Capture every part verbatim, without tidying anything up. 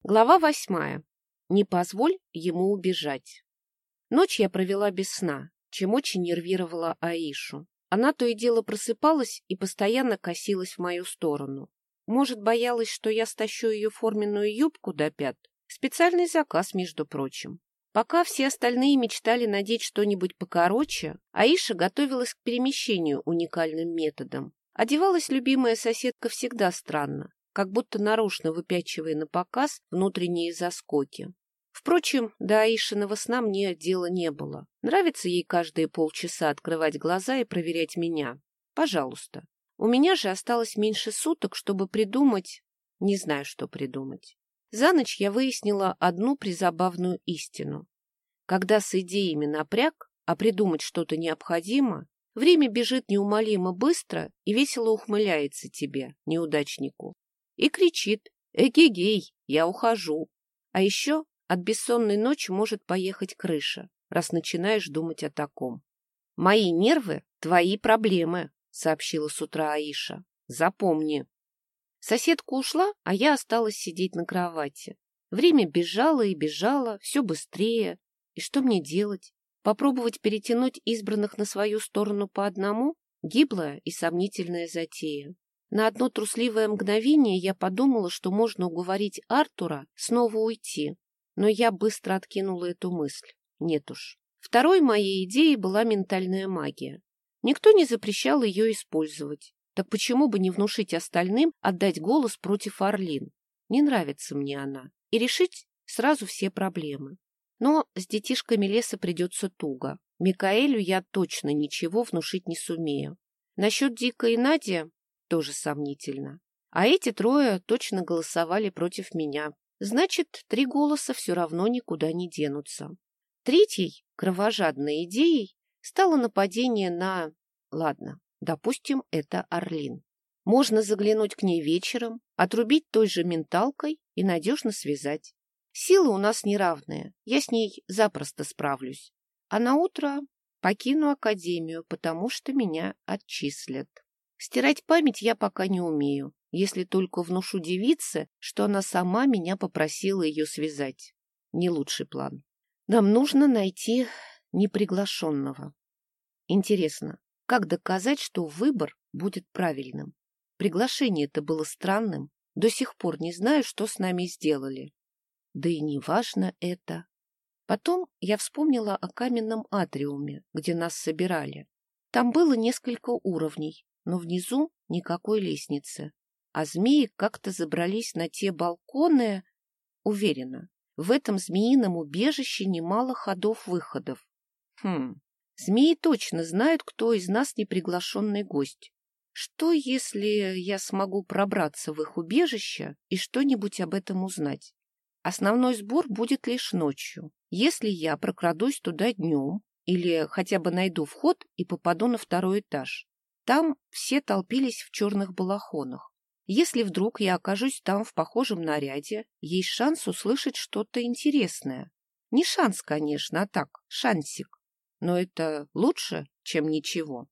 Глава восьмая. Не позволь ему убежать. Ночь я провела без сна, чем очень нервировала Аишу. Она то и дело просыпалась и постоянно косилась в мою сторону. Может, боялась, что я стащу ее форменную юбку до пят? Специальный заказ, между прочим. Пока все остальные мечтали надеть что-нибудь покороче, Аиша готовилась к перемещению уникальным методом. Одевалась любимая соседка всегда странно, как будто нарочно выпячивая на показ внутренние заскоки. Впрочем, до Аишиного сна мне дела не было. Нравится ей каждые полчаса открывать глаза и проверять меня. Пожалуйста. У меня же осталось меньше суток, чтобы придумать... Не знаю, что придумать. За ночь я выяснила одну призабавную истину. Когда с идеями напряг, а придумать что-то необходимо, время бежит неумолимо быстро и весело ухмыляется тебе, неудачнику. И кричит: «Эгегей, я ухожу». А еще от бессонной ночи может поехать крыша, раз начинаешь думать о таком. «Мои нервы — твои проблемы», — сообщила с утра Аиша. «Запомни». Соседка ушла, а я осталась сидеть на кровати. Время бежало и бежало, все быстрее. И что мне делать? Попробовать перетянуть избранных на свою сторону по одному? Гиблая и сомнительная затея. На одно трусливое мгновение я подумала, что можно уговорить Артура снова уйти, но я быстро откинула эту мысль. Нет уж. Второй моей идеей была ментальная магия. Никто не запрещал ее использовать. Так почему бы не внушить остальным отдать голос против Орлин? Не нравится мне она. И решить сразу все проблемы. Но с детишками леса придется туго. Микаэлю я точно ничего внушить не сумею. Насчет Дика и Нади тоже сомнительно. А эти трое точно голосовали против меня. Значит, три голоса все равно никуда не денутся. Третьей кровожадной идеей стало нападение на... Ладно, допустим, это Орлин. Можно заглянуть к ней вечером, отрубить той же менталкой и надежно связать. Силы у нас неравные, я с ней запросто справлюсь. А на утро покину академию, потому что меня отчислят. Стирать память я пока не умею, если только внушу девице, что она сама меня попросила ее связать. Не лучший план. Нам нужно найти неприглашенного. Интересно, как доказать, что выбор будет правильным? Приглашение-то было странным. До сих пор не знаю, что с нами сделали. Да и не важно это. Потом я вспомнила о каменном атриуме, где нас собирали. Там было несколько уровней, но внизу никакой лестницы. А змеи как-то забрались на те балконы. Уверена, в этом змеином убежище немало ходов-выходов. Хм, змеи точно знают, кто из нас неприглашенный гость. Что, если я смогу пробраться в их убежище и что-нибудь об этом узнать? Основной сбор будет лишь ночью. Если я прокрадусь туда днем или хотя бы найду вход и попаду на второй этаж. Там все толпились в черных балахонах. Если вдруг я окажусь там в похожем наряде, есть шанс услышать что-то интересное. Не шанс, конечно, а так, шансик. Но это лучше, чем ничего.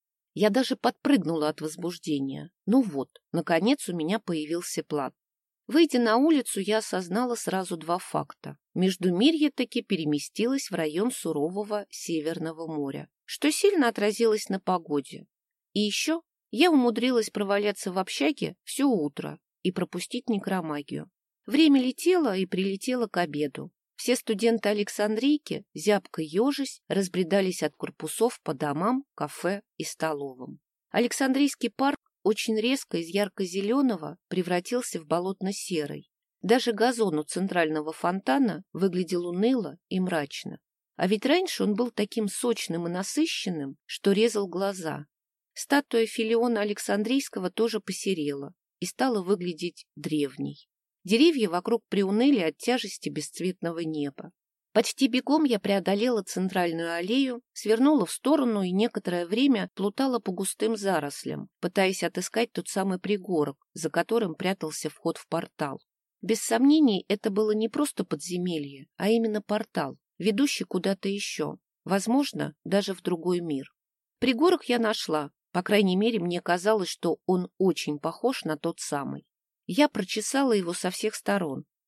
Я даже подпрыгнула от возбуждения. Ну вот, наконец у меня появился план. Выйдя на улицу, я осознала сразу два факта. Междумирье таки переместилось в район сурового Северного моря, что сильно отразилось на погоде. И еще я умудрилась проваляться в общаге все утро и пропустить некромагию. Время летело и прилетело к обеду. Все студенты Александрийки, зябко ежась, разбредались от корпусов по домам, кафе и столовым. Александрийский парк очень резко из ярко-зеленого превратился в болотно-серый. Даже газон у центрального фонтана выглядел уныло и мрачно. А ведь раньше он был таким сочным и насыщенным, что резал глаза. Статуя Филиона Александрийского тоже посерела и стала выглядеть древней. Деревья вокруг приуныли от тяжести бесцветного неба. Почти бегом я преодолела центральную аллею, свернула в сторону и некоторое время плутала по густым зарослям, пытаясь отыскать тот самый пригорок, за которым прятался вход в портал. Без сомнений, это было не просто подземелье, а именно портал, ведущий куда-то еще, возможно, даже в другой мир. Пригорок я нашла, по крайней мере, мне казалось, что он очень похож на тот самый. Я прочесала его со всех сторон,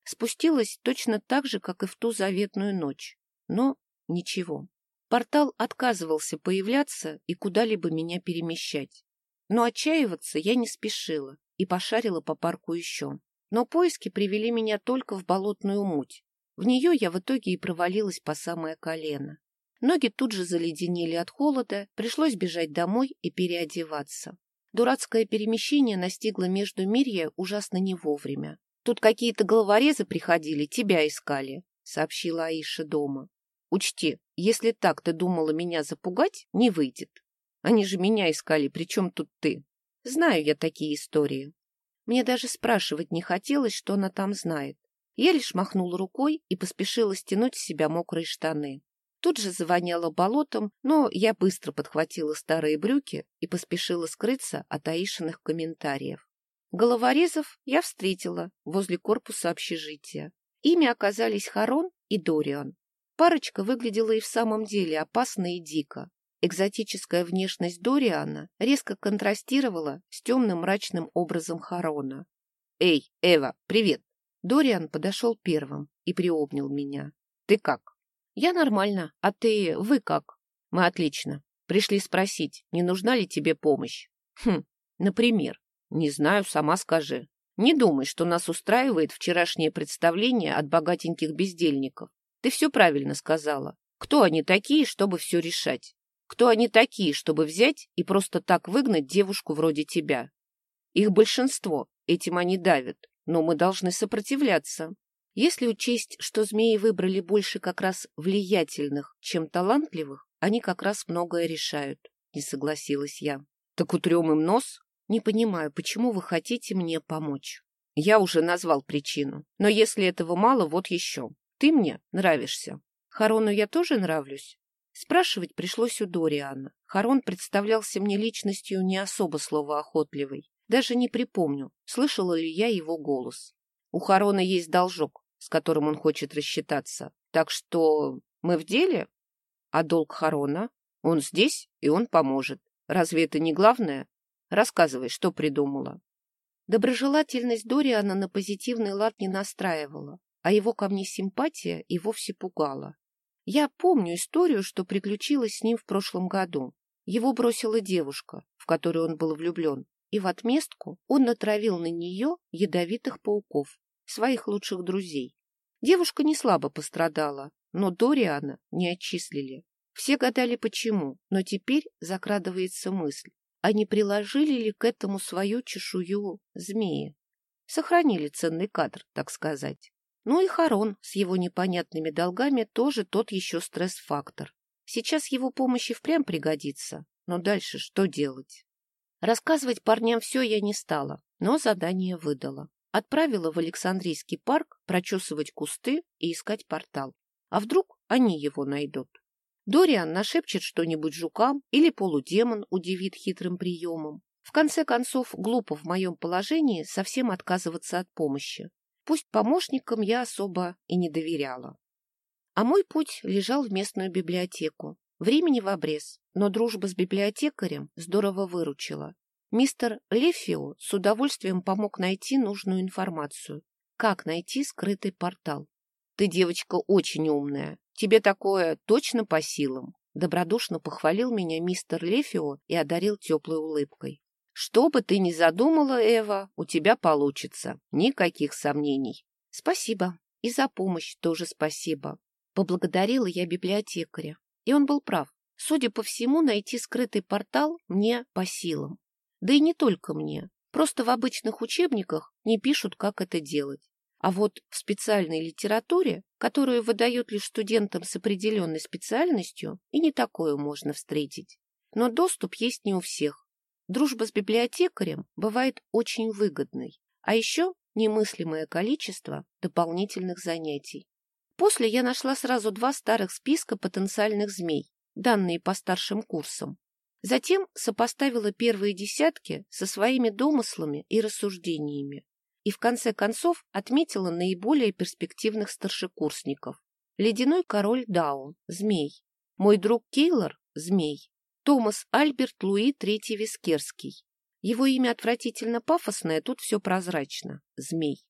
Спустилась точно так же, как и в ту заветную ночь. Но ничего. Портал отказывался появляться и куда-либо меня перемещать. Но отчаиваться я не спешила и пошарила по парку еще. Но поиски привели меня только в болотную муть. В нее я в итоге и провалилась по самое колено. Ноги тут же заледенели от холода, пришлось бежать домой и переодеваться. Дурацкое перемещение настигло Междумирье ужасно не вовремя. «Тут какие-то головорезы приходили, тебя искали», — сообщила Аиша дома. «Учти, если так ты думала меня запугать, не выйдет. Они же меня искали, причем тут ты? Знаю я такие истории». Мне даже спрашивать не хотелось, что она там знает. Я лишь махнула рукой и поспешила стянуть с себя мокрые штаны. Тут же завоняло болотом, но я быстро подхватила старые брюки и поспешила скрыться от Аишиных комментариев. Головорезов я встретила возле корпуса общежития. Ими оказались Харон и Дориан. Парочка выглядела и в самом деле опасно и дико. Экзотическая внешность Дориана резко контрастировала с темным мрачным образом Харона. «Эй, Эва, привет!» Дориан подошел первым и приобнял меня. «Ты как?» «Я нормально. А ты... Вы как?» «Мы отлично. Пришли спросить, не нужна ли тебе помощь?» «Хм, например?» «Не знаю, сама скажи. Не думай, что нас устраивает вчерашнее представление от богатеньких бездельников. Ты все правильно сказала. Кто они такие, чтобы все решать? Кто они такие, чтобы взять и просто так выгнать девушку вроде тебя? Их большинство, этим они давят, но мы должны сопротивляться. Если учесть, что змеи выбрали больше как раз влиятельных, чем талантливых, они как раз многое решают», — не согласилась я. «Так утрем им нос?» «Не понимаю, почему вы хотите мне помочь?» «Я уже назвал причину, но если этого мало, вот еще. Ты мне нравишься». «Харону я тоже нравлюсь?» Спрашивать пришлось у Дориана. Харон представлялся мне личностью не особо словоохотливой. Даже не припомню, слышала ли я его голос. У Харона есть должок, с которым он хочет рассчитаться. Так что мы в деле? А долг Харона? Он здесь, и он поможет. Разве это не главное? Рассказывай, что придумала. Доброжелательность Дориана на позитивный лад не настраивала, а его ко мне симпатия и вовсе пугала. Я помню историю, что приключилась с ним в прошлом году. Его бросила девушка, в которую он был влюблен, и в отместку он натравил на нее ядовитых пауков, своих лучших друзей. Девушка не слабо пострадала, но Дориана не отчислили. Все гадали почему, но теперь закрадывается мысль. А не приложили ли к этому свою чешую змеи? Сохранили ценный кадр, так сказать. Ну и Харон с его непонятными долгами тоже тот еще стресс-фактор. Сейчас его помощь и впрямь пригодится, но дальше что делать? Рассказывать парням все я не стала, но задание выдала. Отправила в Александрийский парк прочесывать кусты и искать портал. А вдруг они его найдут? Дориан нашепчет что-нибудь жукам или полудемон удивит хитрым приемом. В конце концов, глупо в моем положении совсем отказываться от помощи. Пусть помощникам я особо и не доверяла. А мой путь лежал в местную библиотеку. Времени в обрез, но дружба с библиотекарем здорово выручила. Мистер Лефио с удовольствием помог найти нужную информацию. Как найти скрытый портал? «Ты, девочка, очень умная. Тебе такое точно по силам?» Добродушно похвалил меня мистер Лефио и одарил теплой улыбкой. «Что бы ты ни задумала, Эва, у тебя получится. Никаких сомнений». «Спасибо. И за помощь тоже спасибо». Поблагодарила я библиотекаря. И он был прав. Судя по всему, найти скрытый портал мне по силам. Да и не только мне. Просто в обычных учебниках не пишут, как это делать. А вот в специальной литературе, которую выдают лишь студентам с определенной специальностью, и не такое можно встретить. Но доступ есть не у всех. Дружба с библиотекарем бывает очень выгодной, а еще немыслимое количество дополнительных занятий. После я нашла сразу два старых списка потенциальных змей, данные по старшим курсам. Затем сопоставила первые десятки со своими домыслами и рассуждениями. И в конце концов отметила наиболее перспективных старшекурсников. Ледяной король Даун, змей. Мой друг Кейлор, змей. Томас Альберт Луи Третий Вискерский. Его имя отвратительно пафосное, тут все прозрачно. Змей.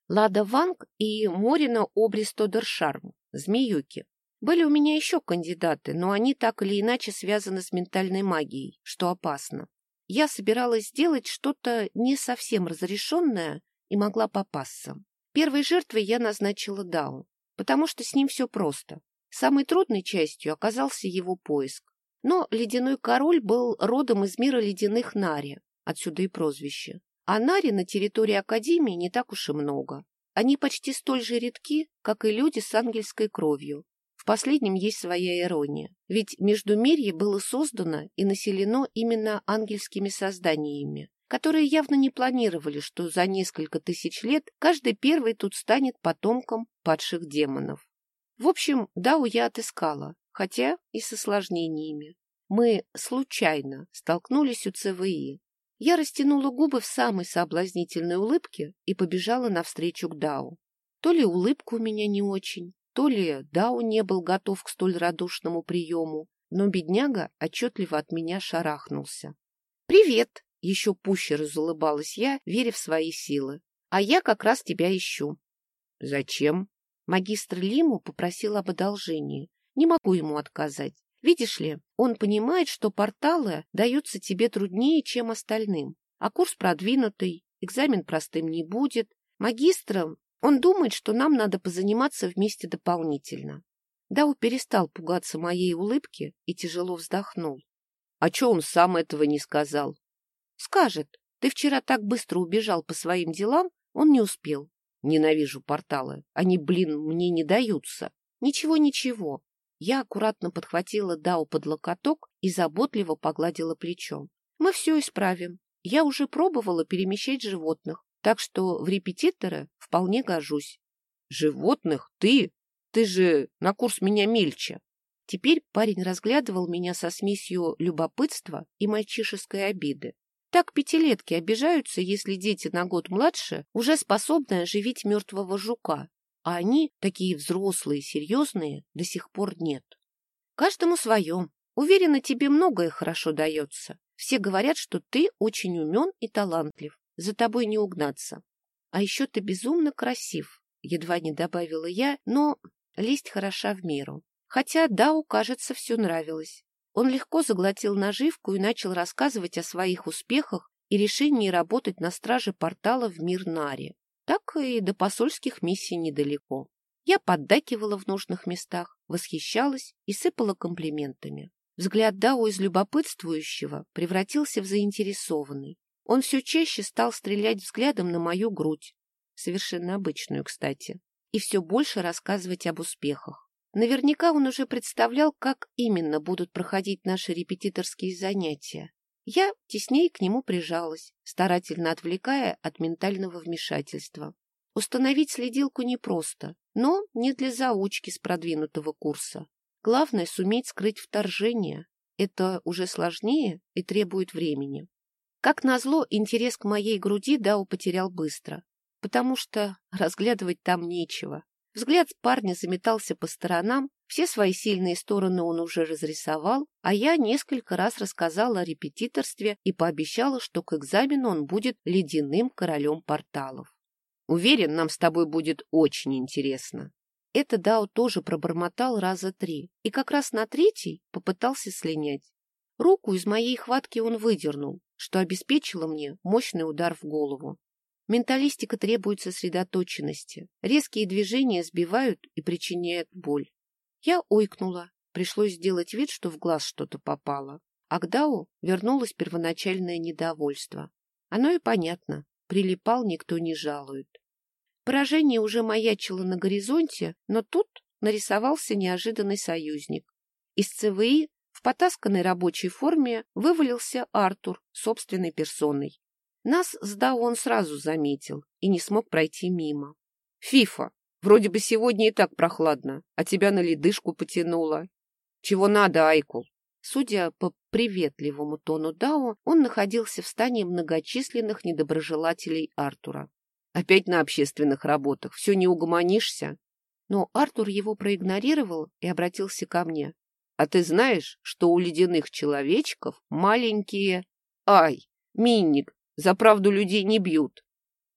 Лада Ванг и Морина Обристо-Дершарм, змеюки. Были у меня еще кандидаты, но они так или иначе связаны с ментальной магией, что опасно. Я собиралась сделать что-то не совсем разрешенное и могла попасться. Первой жертвой я назначила Дау, потому что с ним все просто. Самой трудной частью оказался его поиск. Но ледяной король был родом из мира ледяных Нари, отсюда и прозвище. А Нари на территории Академии не так уж и много. Они почти столь же редки, как и люди с ангельской кровью. В последнем есть своя ирония, ведь Междумирье было создано и населено именно ангельскими созданиями, которые явно не планировали, что за несколько тысяч лет каждый первый тут станет потомком падших демонов. В общем, Дау я отыскала, хотя и с осложнениями. Мы случайно столкнулись у ЦВИ. Я растянула губы в самой соблазнительной улыбке и побежала навстречу к Дау. То ли улыбка у меня не очень, то ли Дау не был готов к столь радушному приему, но бедняга отчетливо от меня шарахнулся. «Привет!» — еще пуще разулыбалась я, веря в свои силы. «А я как раз тебя ищу». «Зачем?» Магистр Лиму попросил об одолжении. Не могу ему отказать. Видишь ли, он понимает, что порталы даются тебе труднее, чем остальным. А курс продвинутый, экзамен простым не будет. Магистром он думает, что нам надо позаниматься вместе дополнительно. Дау перестал пугаться моей улыбки и тяжело вздохнул. А че он сам этого не сказал? Скажет, ты вчера так быстро убежал по своим делам, он не успел. Ненавижу порталы, они, блин, мне не даются. Ничего-ничего. Я аккуратно подхватила Дау под локоток и заботливо погладила плечом. Мы все исправим. Я уже пробовала перемещать животных, так что в репетиторы вполне гожусь. Животных? Ты? Ты же на курс меня мельче. Теперь парень разглядывал меня со смесью любопытства и мальчишеской обиды. Так пятилетки обижаются, если дети на год младше уже способны оживить мертвого жука, а они, такие взрослые и серьезные, до сих пор нет. Каждому свое. Уверена, тебе многое хорошо дается. Все говорят, что ты очень умен и талантлив, за тобой не угнаться. А еще ты безумно красив, едва не добавила я, но лесть хороша в меру. Хотя Дау, кажется, все нравилось. Он легко заглотил наживку и начал рассказывать о своих успехах и решении работать на страже портала в мир Нари. Так и до посольских миссий недалеко. Я поддакивала в нужных местах, восхищалась и сыпала комплиментами. Взгляд Дау из любопытствующего превратился в заинтересованный. Он все чаще стал стрелять взглядом на мою грудь, совершенно обычную, кстати, и все больше рассказывать об успехах. Наверняка он уже представлял, как именно будут проходить наши репетиторские занятия. Я теснее к нему прижалась, старательно отвлекая от ментального вмешательства. Установить следилку непросто, но не для заучки с продвинутого курса. Главное — суметь скрыть вторжение. Это уже сложнее и требует времени. Как назло, интерес к моей груди Дау потерял быстро, потому что разглядывать там нечего. Взгляд парня заметался по сторонам, все свои сильные стороны он уже разрисовал, а я несколько раз рассказала о репетиторстве и пообещала, что к экзамену он будет ледяным королем порталов. Уверен, нам с тобой будет очень интересно. Это Дау тоже пробормотал раза три, и как раз на третий попытался слинять. Руку из моей хватки он выдернул, что обеспечило мне мощный удар в голову. Менталистика требует сосредоточенности. Резкие движения сбивают и причиняют боль. Я ойкнула. Пришлось сделать вид, что в глаз что-то попало. А к Дау вернулось первоначальное недовольство. Оно и понятно. Прилипал никто не жалует. Поражение уже маячило на горизонте, но тут нарисовался неожиданный союзник. Из ЦВИ в потасканной рабочей форме вывалился Артур собственной персоной. Нас с Дау он сразу заметил и не смог пройти мимо. — Фифа, вроде бы сегодня и так прохладно, а тебя на ледышку потянуло. — Чего надо, Айкул? Судя по приветливому тону Дау, он находился в стане многочисленных недоброжелателей Артура. — Опять на общественных работах, все не угомонишься? Но Артур его проигнорировал и обратился ко мне. — А ты знаешь, что у ледяных человечков маленькие... Ай, Минник! За правду людей не бьют.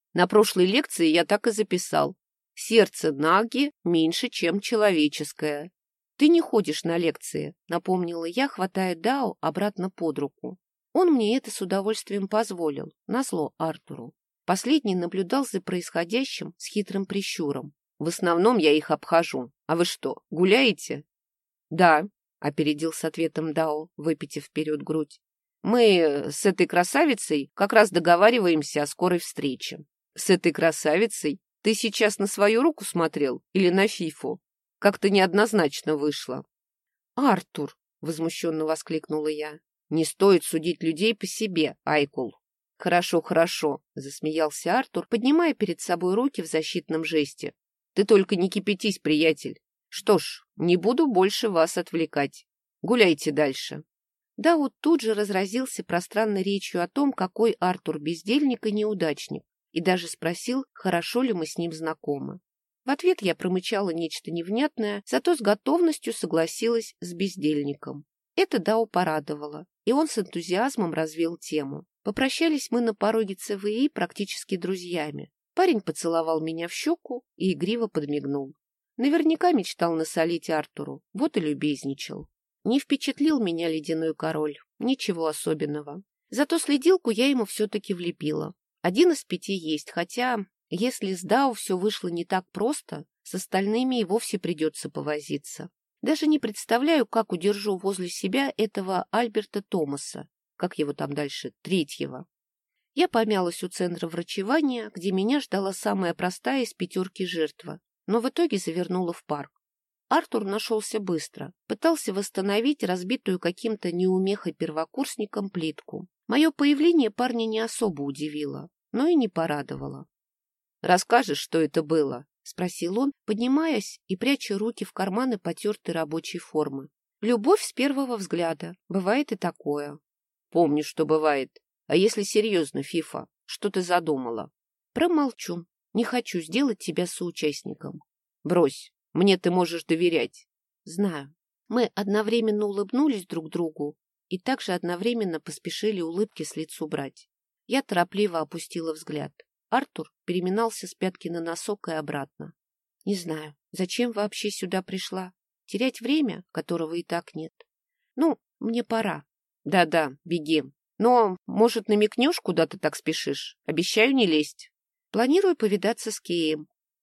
На прошлой лекции я так и записал. Сердце Наги меньше, чем человеческое. Ты не ходишь на лекции, напомнила я, хватая Дао обратно под руку. Он мне это с удовольствием позволил, назло Артуру. Последний наблюдал за происходящим с хитрым прищуром. В основном я их обхожу. А вы что, гуляете? Да, опередил с ответом Дао, выпитив вперед грудь. Мы с этой красавицей как раз договариваемся о скорой встрече. С этой красавицей? Ты сейчас на свою руку смотрел или на Фифу? Как-то неоднозначно вышло. Артур, возмущенно воскликнула я. Не стоит судить людей по себе, Айкул. Хорошо, хорошо, засмеялся Артур, поднимая перед собой руки в защитном жесте. Ты только не кипятись, приятель. Что ж, не буду больше вас отвлекать. Гуляйте дальше. Да, вот тут же разразился пространной речью о том, какой Артур бездельник и неудачник, и даже спросил, хорошо ли мы с ним знакомы. В ответ я промычала нечто невнятное, зато с готовностью согласилась с бездельником. Это Дао порадовало, и он с энтузиазмом развил тему. Попрощались мы на пороге ЦВИ практически друзьями. Парень поцеловал меня в щеку и игриво подмигнул. Наверняка мечтал насолить Артуру, вот и любезничал. Не впечатлил меня ледяной король, ничего особенного. Зато следилку я ему все-таки влепила. Один из пяти есть, хотя, если с Дао все вышло не так просто, с остальными и вовсе придется повозиться. Даже не представляю, как удержу возле себя этого Альберта Томаса, как его там дальше, третьего. Я помялась у центра врачевания, где меня ждала самая простая из пятерки жертва, но в итоге завернула в парк. Артур нашелся быстро, пытался восстановить разбитую каким-то неумехой-первокурсником плитку. Мое появление парня не особо удивило, но и не порадовало. — Расскажешь, что это было? — спросил он, поднимаясь и пряча руки в карманы потертой рабочей формы. — Любовь с первого взгляда. Бывает и такое. — Помню, что бывает. А если серьезно, Фифа, что ты задумала? — Промолчу. Не хочу сделать тебя соучастником. — Брось. Мне ты можешь доверять. Знаю. Мы одновременно улыбнулись друг другу и также одновременно поспешили улыбки с лица убрать. Я торопливо опустила взгляд. Артур переминался с пятки на носок и обратно. Не знаю, зачем вообще сюда пришла. Терять время, которого и так нет. Ну, мне пора. Да-да, беги. Но, может, намекнешь, куда ты так спешишь? Обещаю не лезть. Планирую повидаться с Кеем.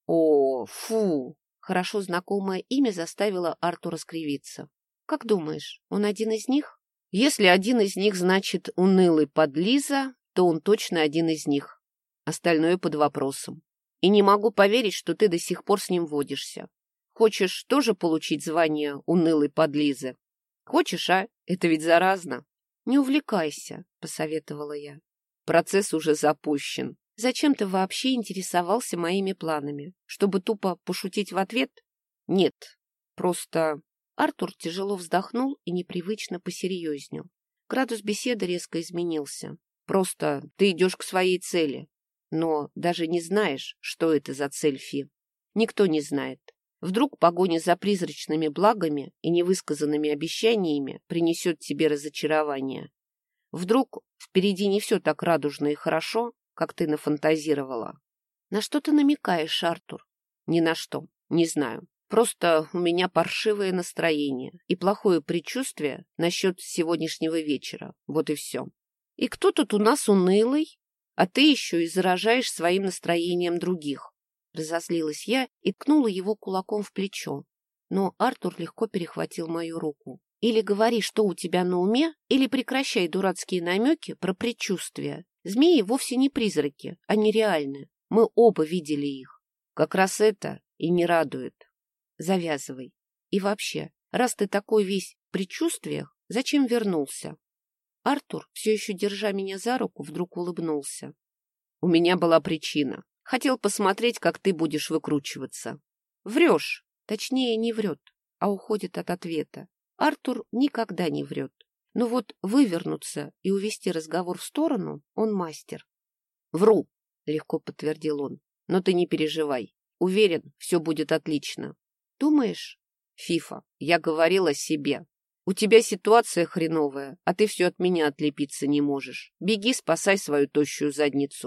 О, фу! Хорошо знакомое имя заставило Артура скривиться. Как думаешь, он один из них? Если один из них значит унылый подлиза, то он точно один из них. Остальное под вопросом. И не могу поверить, что ты до сих пор с ним водишься. Хочешь тоже получить звание унылой подлизы? Хочешь, а? Это ведь заразно. Не увлекайся, посоветовала я. Процесс уже запущен. Зачем ты вообще интересовался моими планами? Чтобы тупо пошутить в ответ? Нет, просто... Артур тяжело вздохнул и непривычно посерьезнел. Градус беседы резко изменился. Просто ты идешь к своей цели, но даже не знаешь, что это за цель, Фи. Никто не знает. Вдруг погоня за призрачными благами и невысказанными обещаниями принесет тебе разочарование. Вдруг впереди не все так радужно и хорошо, как ты нафантазировала. На что ты намекаешь, Артур? Ни на что, не знаю. Просто у меня паршивое настроение и плохое предчувствие насчет сегодняшнего вечера. Вот и все. И кто тут у нас унылый? А ты еще и заражаешь своим настроением других. Разозлилась я и ткнула его кулаком в плечо. Но Артур легко перехватил мою руку. Или говори, что у тебя на уме, или прекращай дурацкие намеки про предчувствия. Змеи вовсе не призраки, они реальны. Мы оба видели их. Как раз это и не радует. Завязывай. И вообще, раз ты такой весь в предчувствиях, зачем вернулся? Артур, все еще держа меня за руку, вдруг улыбнулся. У меня была причина. Хотел посмотреть, как ты будешь выкручиваться. Врешь. Точнее, не врет, а уходит от ответа. Артур никогда не врет. Но вот вывернуться и увести разговор в сторону он мастер. Вру, легко подтвердил он. Но ты не переживай. Уверен, все будет отлично. Думаешь? Фифа, я говорила себе. У тебя ситуация хреновая, а ты все от меня отлепиться не можешь. Беги, спасай свою тощую задницу.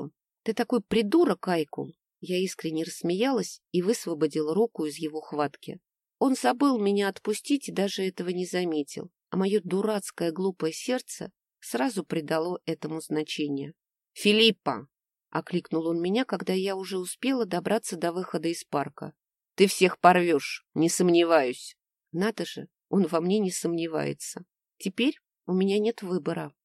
Ты такой придурок, Айкул. Я искренне рассмеялась и высвободила руку из его хватки. Он забыл меня отпустить и даже этого не заметил, а мое дурацкое глупое сердце сразу придало этому значение. «Филиппа!» — окликнул он меня, когда я уже успела добраться до выхода из парка. «Ты всех порвешь, не сомневаюсь!» Надо же, он во мне не сомневается. Теперь у меня нет выбора.